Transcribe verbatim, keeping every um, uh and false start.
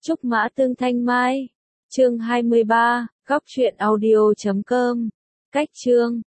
Trúc Mã Tương Thanh Mai. Chương hai mươi ba, góc truyện audio chấm com. Cách chương